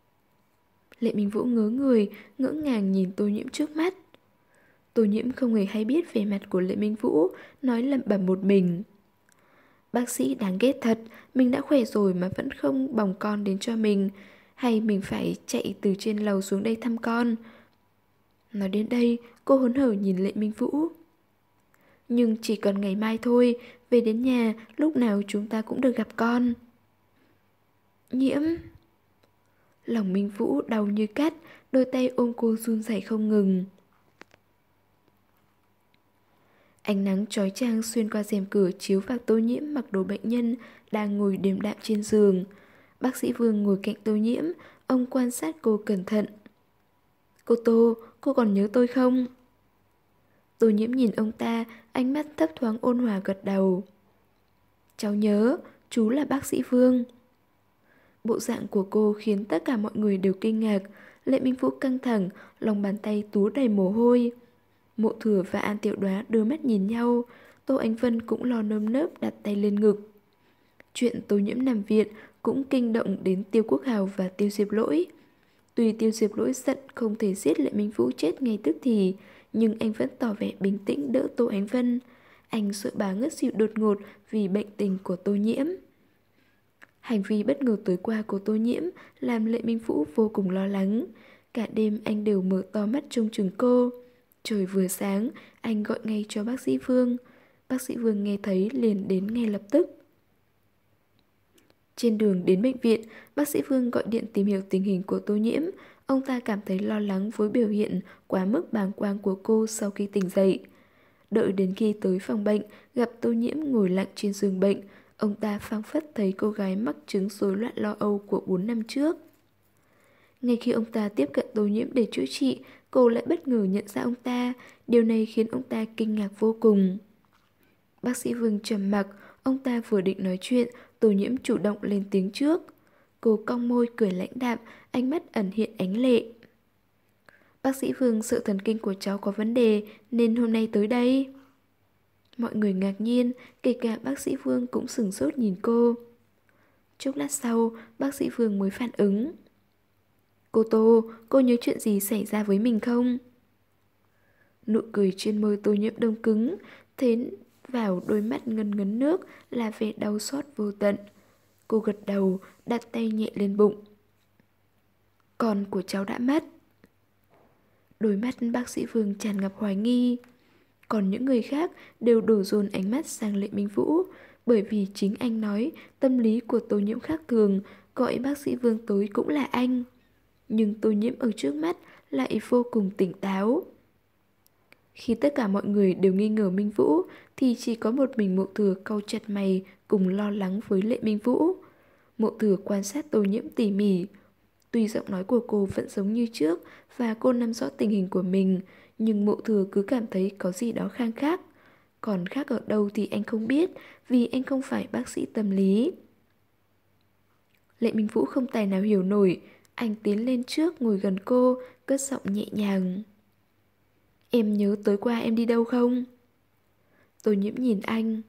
Lệ Minh Vũ ngớ người, ngỡ ngàng nhìn Tô Nhiễm trước mắt. Tô Nhiễm không hề hay biết vẻ mặt của Lệ Minh Vũ, nói lẩm bẩm một mình: "Bác sĩ đáng ghét thật, mình đã khỏe rồi mà vẫn không bồng con đến cho mình. Hay mình phải chạy từ trên lầu xuống đây thăm con?" Nói đến đây, cô hớn hở nhìn Lệ Minh Vũ. "Nhưng chỉ còn ngày mai thôi, về đến nhà, lúc nào chúng ta cũng được gặp con." "Nhiễm..." Lòng Minh Vũ đau như cắt, đôi tay ôm cô run rẩy không ngừng. Ánh nắng chói chang xuyên qua rèm cửa chiếu vào Tô Nhiễm mặc đồ bệnh nhân đang ngồi điềm đạm trên giường. Bác sĩ Vương ngồi cạnh Tô Nhiễm, ông quan sát cô cẩn thận. "Cô Tô, cô còn nhớ tôi không?" Tô Nhiễm nhìn ông ta, ánh mắt thấp thoáng ôn hòa gật đầu. "Cháu nhớ, chú là bác sĩ Vương." Bộ dạng của cô khiến tất cả mọi người đều kinh ngạc. Lệ Minh Vũ căng thẳng, lòng bàn tay túa đầy mồ hôi. Mộ Thừa và An Tiểu Đoá đưa mắt nhìn nhau. Tô Ánh Vân cũng lo nơm nớp đặt tay lên ngực. Chuyện Tô Nhiễm nằm viện cũng kinh động đến Tiêu Quốc Hào và Tiêu Diệp Lỗi. Tuy Tiêu Diệp Lỗi giận không thể giết Lệ Minh Vũ chết ngay tức thì, nhưng anh vẫn tỏ vẻ bình tĩnh đỡ Tô Ánh Vân. Anh sợ bà ngất xỉu đột ngột vì bệnh tình của Tô Nhiễm. Hành vi bất ngờ tối qua của Tô Nhiễm làm Lệ Minh Vũ vô cùng lo lắng. Cả đêm anh đều mở to mắt trông chừng cô. Trời vừa sáng, anh gọi ngay cho bác sĩ Vương. Bác sĩ Vương nghe thấy liền đến ngay lập tức. Trên đường đến bệnh viện, bác sĩ Vương gọi điện tìm hiểu tình hình của Tô Nhiễm. Ông ta cảm thấy lo lắng với biểu hiện quá mức bàng quang của cô sau khi tỉnh dậy. Đợi đến khi tới phòng bệnh, gặp Tô Nhiễm ngồi lặng trên giường bệnh, ông ta phảng phất thấy cô gái mắc chứng rối loạn lo âu của bốn năm trước. Ngay khi ông ta tiếp cận Tô Nhiễm để chữa trị, Cô lại bất ngờ nhận ra ông ta, điều này khiến ông ta kinh ngạc vô cùng. Bác sĩ Vương trầm mặc, ông ta vừa định nói chuyện, Tô Nhiễm chủ động lên tiếng trước. Cô cong môi cười lãnh đạm, ánh mắt ẩn hiện ánh lệ. Bác sĩ Vương sợ thần kinh của cháu có vấn đề nên hôm nay tới đây. Mọi người ngạc nhiên, kể cả bác sĩ Vương cũng sửng sốt nhìn cô. Chốc lát sau, bác sĩ Vương mới phản ứng. Cô Tô, cô nhớ chuyện gì xảy ra với mình không? Nụ cười trên môi Tô Nhiễm đông cứng, thế vào đôi mắt ngấn ngấn nước là vẻ đau xót vô tận. Cô gật đầu, đặt tay nhẹ lên bụng. Con của cháu đã mất. Đôi mắt bác sĩ Vương tràn ngập hoài nghi. Còn những người khác đều đổ dồn ánh mắt sang Lệ Minh Vũ, bởi vì chính anh nói tâm lý của Tô Nhiễm khác thường, gọi bác sĩ Vương tới cũng là anh. Nhưng Tô Nhiễm ở trước mắt lại vô cùng tỉnh táo. Khi tất cả mọi người đều nghi ngờ Minh Vũ thì chỉ có một mình Mộ Thừa cau chặt mày cùng lo lắng với Lệ Minh Vũ. Mộ Thừa quan sát Tô Nhiễm tỉ mỉ. Tuy giọng nói của cô vẫn giống như trước và cô nắm rõ tình hình của mình, nhưng Mộ Thừa cứ cảm thấy có gì đó khang khác. Còn khác ở đâu thì anh không biết, vì anh không phải bác sĩ tâm lý. Lệ Minh Vũ không tài nào hiểu nổi. Anh tiến lên trước ngồi gần cô, cất giọng nhẹ nhàng. Em nhớ tối qua em đi đâu không? Tô Nhiễm nhìn anh.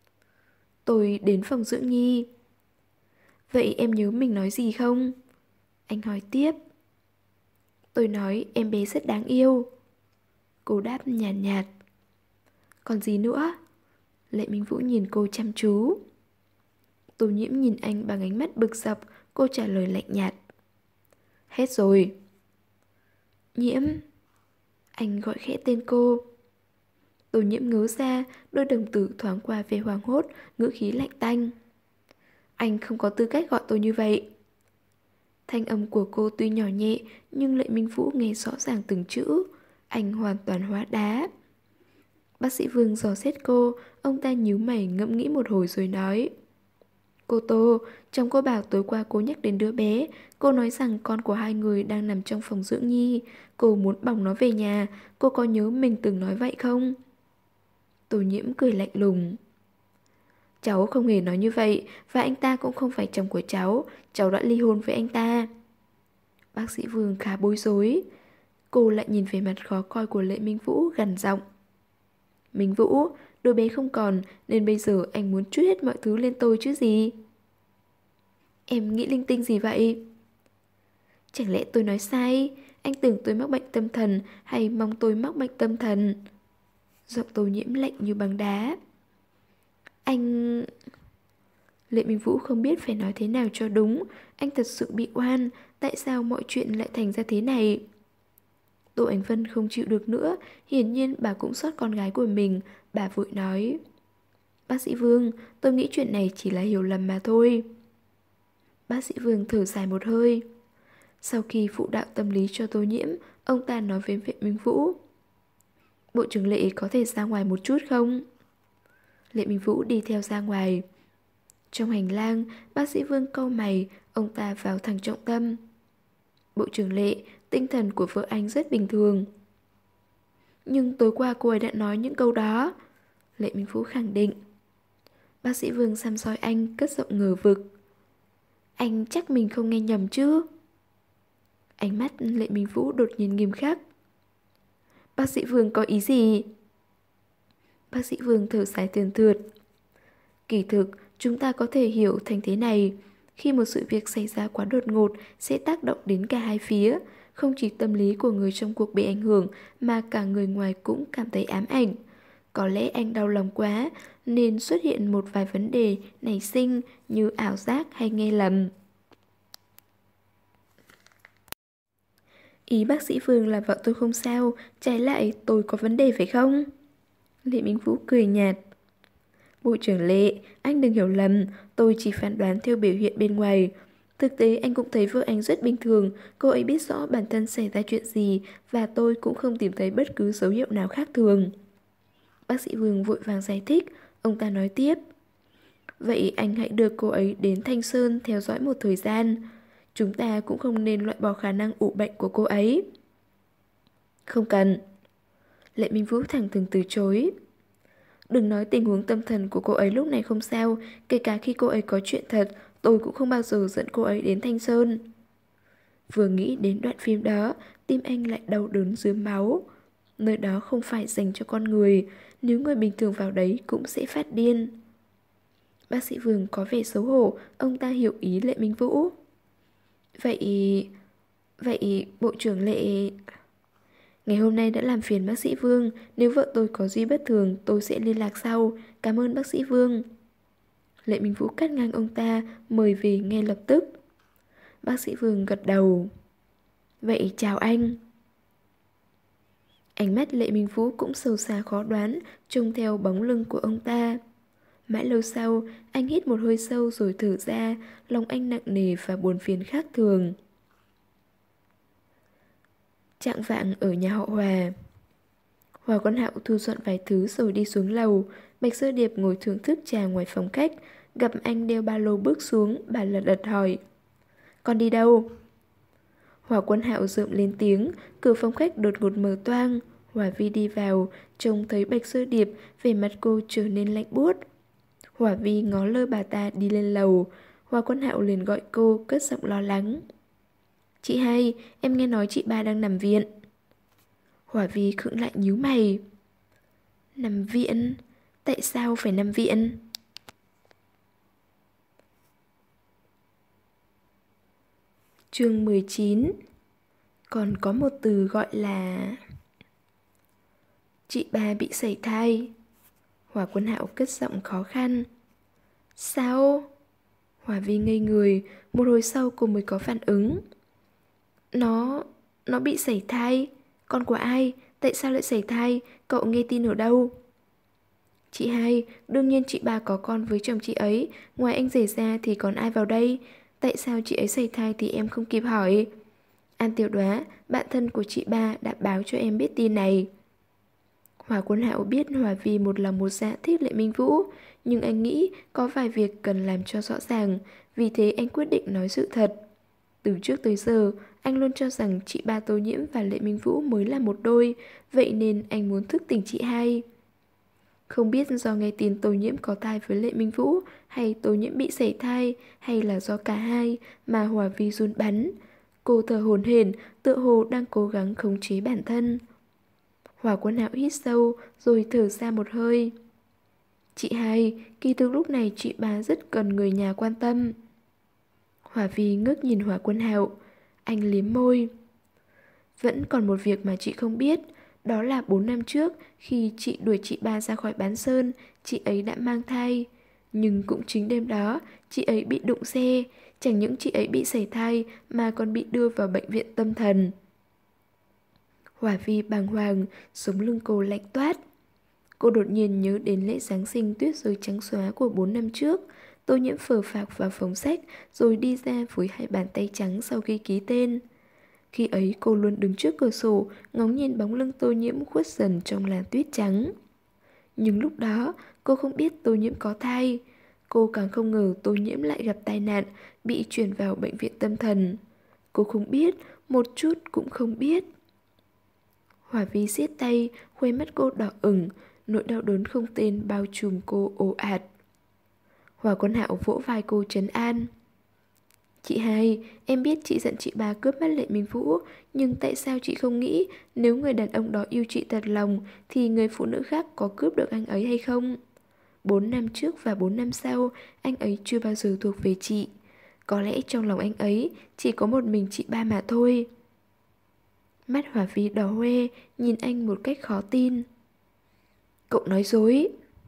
Tôi đến phòng dưỡng nhi. Vậy em nhớ mình nói gì không? Anh hỏi tiếp. Tôi nói em bé rất đáng yêu. Cô đáp nhàn nhạt, nhạt. Còn gì nữa? Lệ Minh Vũ nhìn cô chăm chú. Tô Nhiễm nhìn anh bằng ánh mắt bực dọc. Cô trả lời lạnh nhạt. Hết rồi. Nhiễm. Anh gọi khẽ tên cô. Tô Nhiễm ngớ ra, đôi đồng tử thoáng qua vẻ hoảng hốt, ngữ khí lạnh tanh. Anh không có tư cách gọi tôi như vậy. Thanh âm của cô tuy nhỏ nhẹ, nhưng Lệ Minh Vũ nghe rõ ràng từng chữ. Anh hoàn toàn hóa đá. Bác sĩ Vương dò xét cô, ông ta nhíu mày ngẫm nghĩ một hồi rồi nói. Cô Tô, chồng cô bảo tối qua cô nhắc đến đứa bé. Cô nói rằng con của hai người đang nằm trong phòng dưỡng nhi. Cô muốn bỏng nó về nhà. Cô có nhớ mình từng nói vậy không? Tô Nhiễm cười lạnh lùng. Cháu không hề nói như vậy. Và anh ta cũng không phải chồng của cháu. Cháu đã ly hôn với anh ta. Bác sĩ Vương khá bối rối. Cô lại nhìn về mặt khó coi của Lệ Minh Vũ gằn giọng. Minh Vũ, đứa bé không còn nên bây giờ anh muốn trút hết mọi thứ lên tôi chứ gì? Em nghĩ linh tinh gì vậy? Chẳng lẽ tôi nói sai? Anh tưởng tôi mắc bệnh tâm thần hay mong tôi mắc bệnh tâm thần? Giọng Tô Nhiễm lạnh như băng đá. Anh... Lệ Minh Vũ không biết phải nói thế nào cho đúng. Anh thật sự bị oan. Tại sao mọi chuyện lại thành ra thế này? Tô Ánh Vân không chịu được nữa. Hiển nhiên bà cũng xót con gái của mình. Bà vội nói. Bác sĩ Vương, tôi nghĩ chuyện này chỉ là hiểu lầm mà thôi. Bác sĩ Vương thở dài một hơi. Sau khi phụ đạo tâm lý cho Tô Nhiễm, ông ta nói với Vệ Minh Vũ. Bộ trưởng Lệ có thể ra ngoài một chút không? Lệ Minh Vũ đi theo ra ngoài. Trong hành lang, bác sĩ Vương cau mày, ông ta vào thẳng trọng tâm. Bộ trưởng Lệ, tinh thần của vợ anh rất bình thường. Nhưng tối qua cô ấy đã nói những câu đó. Lệ Minh Vũ khẳng định. Bác sĩ Vương xăm soi anh, cất giọng ngờ vực. Anh chắc mình không nghe nhầm chứ? Ánh mắt Lệ Minh Vũ đột nhiên nghiêm khắc. Bác sĩ Vương có ý gì? Bác sĩ Vương thở dài thườn thượt. Kỳ thực, chúng ta có thể hiểu thành thế này. Khi một sự việc xảy ra quá đột ngột sẽ tác động đến cả hai phía. Không chỉ tâm lý của người trong cuộc bị ảnh hưởng mà cả người ngoài cũng cảm thấy ám ảnh. Có lẽ anh đau lòng quá nên xuất hiện một vài vấn đề nảy sinh như ảo giác hay nghe lầm. Ý bác sĩ Vương là vợ tôi không sao, trái lại tôi có vấn đề phải không? Lệ Minh Vũ cười nhạt. Bộ trưởng Lệ, anh đừng hiểu lầm, tôi chỉ phán đoán theo biểu hiện bên ngoài. Thực tế anh cũng thấy vợ anh rất bình thường, cô ấy biết rõ bản thân xảy ra chuyện gì và tôi cũng không tìm thấy bất cứ dấu hiệu nào khác thường. Bác sĩ Vương vội vàng giải thích, ông ta nói tiếp. Vậy anh hãy đưa cô ấy đến Thanh Sơn theo dõi một thời gian. Chúng ta cũng không nên loại bỏ khả năng ủ bệnh của cô ấy. Không cần. Lệ Minh Vũ thẳng thừng từ chối. Đừng nói tình huống tâm thần của cô ấy lúc này không sao, kể cả khi cô ấy có chuyện thật, tôi cũng không bao giờ dẫn cô ấy đến Thanh Sơn. Vừa nghĩ đến đoạn phim đó, tim anh lại đau đớn dưới máu. Nơi đó không phải dành cho con người, nếu người bình thường vào đấy cũng sẽ phát điên. Bác sĩ Vương có vẻ xấu hổ, ông ta hiểu ý Lệ Minh Vũ. Vậy... Vậy Bộ trưởng Lệ... Ngày hôm nay đã làm phiền bác sĩ Vương, nếu vợ tôi có gì bất thường tôi sẽ liên lạc sau. Cảm ơn bác sĩ Vương. Lệ Minh Vũ cắt ngang ông ta, mời về ngay lập tức. Bác sĩ Vương gật đầu. Vậy chào anh. Ánh mắt Lệ Minh Vũ cũng sâu xa khó đoán, trông theo bóng lưng của ông ta. Mãi lâu sau, anh hít một hơi sâu rồi thở ra, lòng anh nặng nề và buồn phiền khác thường. Trạng vạng ở nhà họ Hòa. Hòa Quân Hạo thu dọn vài thứ rồi đi xuống lầu. Bạch Sơ Điệp ngồi thưởng thức trà ngoài phòng khách. Gặp anh đeo ba lô bước xuống, bà lật đật hỏi. Con đi đâu? Hòa Quân Hạo rượm lên tiếng, cửa phòng khách đột ngột mở toang. Hòa Vi đi vào, trông thấy Bạch Sơ Điệp, vẻ mặt cô trở nên lạnh buốt. Hòa Vi ngó lơ bà ta đi lên lầu. Hòa Quân Hạo liền gọi cô, cất giọng lo lắng. Chị hai, em nghe nói chị ba đang nằm viện. Hòa Vi khựng lại nhíu mày. Nằm viện? Tại sao phải nằm viện? Chương mười chín. Còn có một từ gọi là... Chị ba bị sảy thai. Hòa Quân Hạo cất giọng khó khăn. Sao? Hòa Vi ngây người, một hồi sau cô mới có phản ứng. Nó... nó bị sảy thai. Con của ai? Tại sao lại sảy thai? Cậu nghe tin ở đâu? Chị hai, đương nhiên chị ba có con với chồng chị ấy. Ngoài anh rể ra thì còn ai vào đây? Tại sao chị ấy sảy thai thì em không kịp hỏi. An Tiểu Đoá, bạn thân của chị ba đã báo cho em biết tin này. Hòa Quân Hạo biết Hòa Vi một lòng một dạ thích Lệ Minh Vũ, nhưng anh nghĩ có vài việc cần làm cho rõ ràng, vì thế anh quyết định nói sự thật. Từ trước tới giờ, anh luôn cho rằng chị ba Tô Nhiễm và Lệ Minh Vũ mới là một đôi, vậy nên anh muốn thức tỉnh chị hai. Không biết do nghe tin Tô Nhiễm có thai với Lệ Minh Vũ, hay Tô Nhiễm bị sảy thai, hay là do cả hai mà Hòa Vi run bắn. Cô thở hổn hển, tựa hồ đang cố gắng khống chế bản thân. Hòa Quân Hạo hít sâu rồi thở ra một hơi. Chị hai, kỳ thực lúc này chị ba rất cần người nhà quan tâm. Hòa Vi ngước nhìn Hòa Quân Hạo. Anh liếm môi. Vẫn còn một việc mà chị không biết. Đó là bốn năm trước, khi chị đuổi chị ba ra khỏi Bán Sơn, chị ấy đã mang thai. Nhưng cũng chính đêm đó, chị ấy bị đụng xe. Chẳng những chị ấy bị sảy thai mà còn bị đưa vào bệnh viện tâm thần. Hòa Vi bàng hoàng, sống lưng cô lạnh toát. Cô đột nhiên nhớ đến lễ Giáng sinh tuyết rơi trắng xóa của bốn năm trước. Tô Nhiễm phờ phạc vào phòng sách rồi đi ra với hai bàn tay trắng sau khi ký tên. Khi ấy cô luôn đứng trước cửa sổ, ngóng nhìn bóng lưng Tô Nhiễm khuất dần trong làn tuyết trắng. Nhưng lúc đó, cô không biết Tô Nhiễm có thai. Cô càng không ngờ Tô Nhiễm lại gặp tai nạn, bị chuyển vào bệnh viện tâm thần. Cô không biết, một chút cũng không biết. Hòa Vi siết tay, khuấy mắt cô đỏ ửng, nỗi đau đớn không tên bao trùm cô ồ ạt. Hòa Quân Hạo vỗ vai cô trấn an. Chị hai, em biết chị giận chị ba cướp mất Lệ Minh Vũ, nhưng tại sao chị không nghĩ nếu người đàn ông đó yêu chị thật lòng thì người phụ nữ khác có cướp được anh ấy hay không? Bốn năm trước và bốn năm sau, anh ấy chưa bao giờ thuộc về chị. Có lẽ trong lòng anh ấy chỉ có một mình chị ba mà thôi. Mắt Hòa Vi đỏ hoe, nhìn anh một cách khó tin. Cậu nói dối.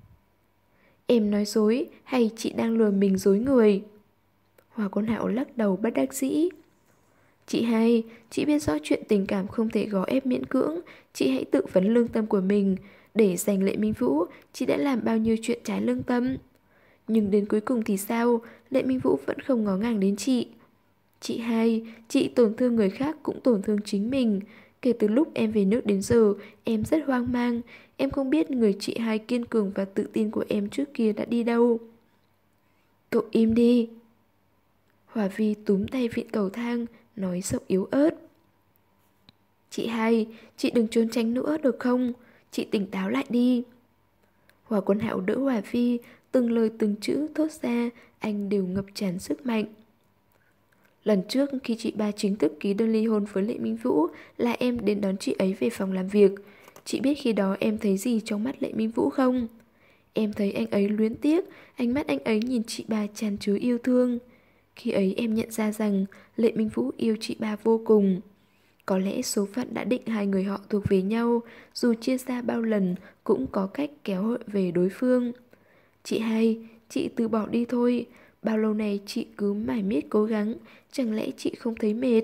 Em nói dối hay chị đang lừa mình dối người? Hòa Quân Hạo lắc đầu bất đắc dĩ. Chị hai, chị biết rõ chuyện tình cảm không thể gò ép miễn cưỡng. Chị hãy tự vấn lương tâm của mình. Để giành Lệ Minh Vũ, chị đã làm bao nhiêu chuyện trái lương tâm. Nhưng đến cuối cùng thì sao? Lệ Minh Vũ vẫn không ngó ngàng đến chị. Chị hai, chị tổn thương người khác cũng tổn thương chính mình. Kể từ lúc em về nước đến giờ, em rất hoang mang. Em không biết người chị hai kiên cường và tự tin của em trước kia đã đi đâu. Cậu im đi. Hòa Vi túm tay vịn cầu thang, nói giọng yếu ớt. Chị hai, chị đừng trốn tránh nữa được không? Chị tỉnh táo lại đi. Hòa Quân Hạo đỡ Hòa Vi, từng lời từng chữ thốt ra, anh đều ngập tràn sức mạnh. Lần trước khi chị ba chính thức ký đơn ly hôn với Lệ Minh Vũ là em đến đón chị ấy về phòng làm việc. Chị biết khi đó em thấy gì trong mắt Lệ Minh Vũ không? Em thấy anh ấy luyến tiếc, ánh mắt anh ấy nhìn chị ba tràn chứa yêu thương. Khi ấy em nhận ra rằng Lệ Minh Vũ yêu chị ba vô cùng. Có lẽ số phận đã định hai người họ thuộc về nhau, dù chia xa bao lần cũng có cách kéo về đối phương. Chị hai, chị từ bỏ đi thôi. Bao lâu này chị cứ mải miết cố gắng, chẳng lẽ chị không thấy mệt?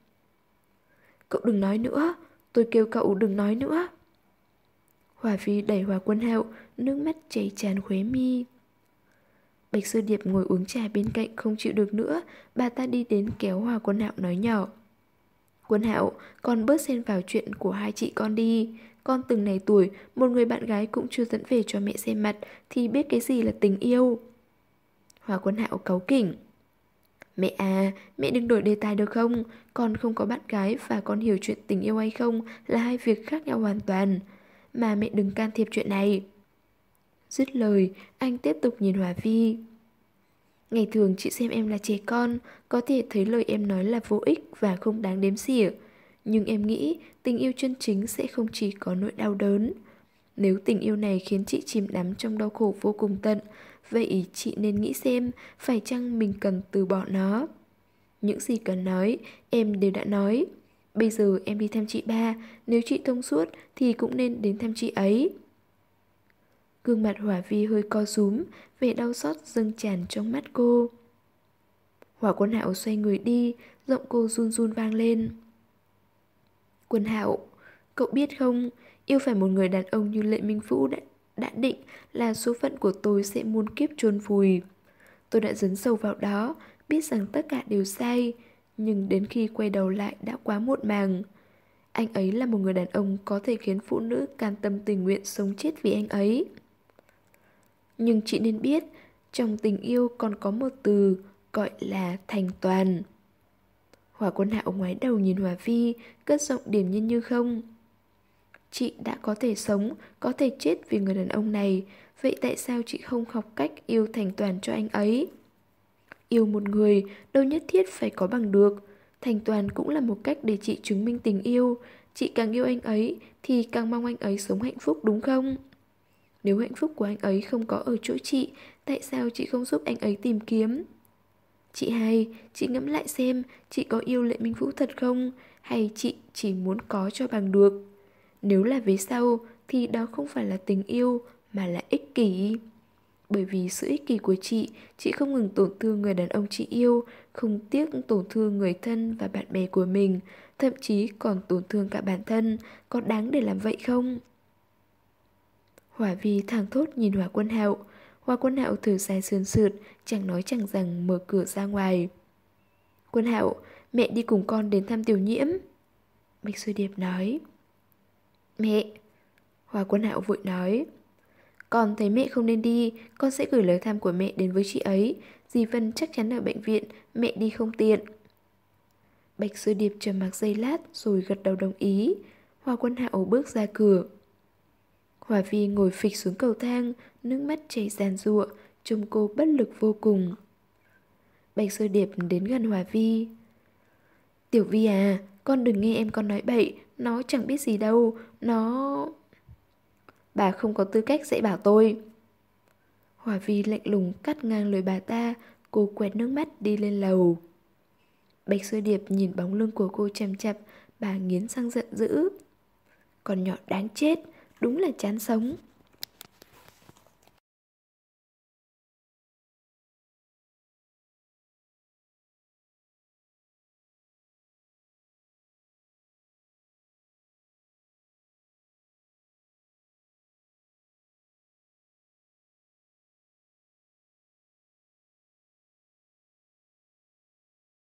Cậu đừng nói nữa, tôi kêu cậu đừng nói nữa. Hòa Vi đẩy Hòa Quân Hạo, nước mắt chảy tràn khóe mi. Bạch Sư Điệp ngồi uống trà bên cạnh không chịu được nữa, bà ta đi đến kéo Hòa Quân Hạo nói nhỏ. Quân Hạo, con bớt xen vào chuyện của hai chị con đi. Con từng này tuổi, một người bạn gái cũng chưa dẫn về cho mẹ xem mặt thì biết cái gì là tình yêu. Hòa Quân Hạo cáu kỉnh. Mẹ à, mẹ đừng đổi đề tài được không? Con không có bạn gái và con hiểu chuyện tình yêu hay không là hai việc khác nhau hoàn toàn. Mà mẹ đừng can thiệp chuyện này. Dứt lời, anh tiếp tục nhìn Hòa Vi. Ngày thường chị xem em là trẻ con, có thể thấy lời em nói là vô ích và không đáng đếm xỉa. Nhưng em nghĩ tình yêu chân chính sẽ không chỉ có nỗi đau đớn. Nếu tình yêu này khiến chị chìm đắm trong đau khổ vô cùng tận, vậy chị nên nghĩ xem phải chăng mình cần từ bỏ nó. Những gì cần nói, em đều đã nói. Bây giờ em đi thăm chị ba, nếu chị thông suốt thì cũng nên đến thăm chị ấy. Gương mặt Hỏa Vi hơi co rúm, vẻ đau xót dâng tràn trong mắt cô. Hỏa Quân Hạo xoay người đi, giọng cô run run vang lên. Quân Hạo, cậu biết không, yêu phải một người đàn ông như Lệ Minh Vũ đã, đã định là số phận của tôi sẽ muôn kiếp chôn vùi. Tôi đã dấn sâu vào đó, biết rằng tất cả đều sai, nhưng đến khi quay đầu lại đã quá muộn màng. Anh ấy là một người đàn ông có thể khiến phụ nữ can tâm tình nguyện sống chết vì anh ấy. Nhưng chị nên biết, trong tình yêu còn có một từ gọi là thành toàn. Hỏa Quân Hạo ngoái đầu nhìn Hòa Vi, cất giọng điềm nhiên như không. Chị đã có thể sống, có thể chết vì người đàn ông này, vậy tại sao chị không học cách yêu thành toàn cho anh ấy? Yêu một người đâu nhất thiết phải có bằng được. Thành toàn cũng là một cách để chị chứng minh tình yêu. Chị càng yêu anh ấy thì càng mong anh ấy sống hạnh phúc đúng không? Nếu hạnh phúc của anh ấy không có ở chỗ chị, tại sao chị không giúp anh ấy tìm kiếm? Chị hai, chị ngẫm lại xem, chị có yêu Lệ Minh Vũ thật không? Hay chị chỉ muốn có cho bằng được? Nếu là về sau, thì đó không phải là tình yêu, mà là ích kỷ. Bởi vì sự ích kỷ của chị, chị không ngừng tổn thương người đàn ông chị yêu, không tiếc tổn thương người thân và bạn bè của mình, thậm chí còn tổn thương cả bản thân, có đáng để làm vậy không? Hỏa Vi thảng thốt nhìn Hỏa Quân Hạo. Hỏa Quân Hạo thở dài sườn sượt, chẳng nói chẳng rằng mở cửa ra ngoài. Quân Hạo, mẹ đi cùng con đến thăm Tiểu Nhiễm. Bạch Sư Điệp nói. Mẹ. Hỏa Quân Hạo vội nói. Con thấy mẹ không nên đi, con sẽ gửi lời thăm của mẹ đến với chị ấy. Dì Vân chắc chắn ở bệnh viện, mẹ đi không tiện. Bạch Sư Điệp trầm mặc giây lát rồi gật đầu đồng ý. Hỏa Quân Hạo bước ra cửa. Hỏa Vi ngồi phịch xuống cầu thang, nước mắt chảy ràn rụa, trông cô bất lực vô cùng. Bạch Sư Điệp đến gần Hỏa Vi. Tiểu Vi à, con đừng nghe em con nói bậy, nó chẳng biết gì đâu, nó... Bà không có tư cách dạy bảo tôi. Hỏa Vi lạnh lùng cắt ngang lời bà ta, cô quẹt nước mắt đi lên lầu. Bạch Sư Điệp nhìn bóng lưng của cô chằm chặp, bà nghiến răng giận dữ. Con nhỏ đáng chết, đúng là chán sống.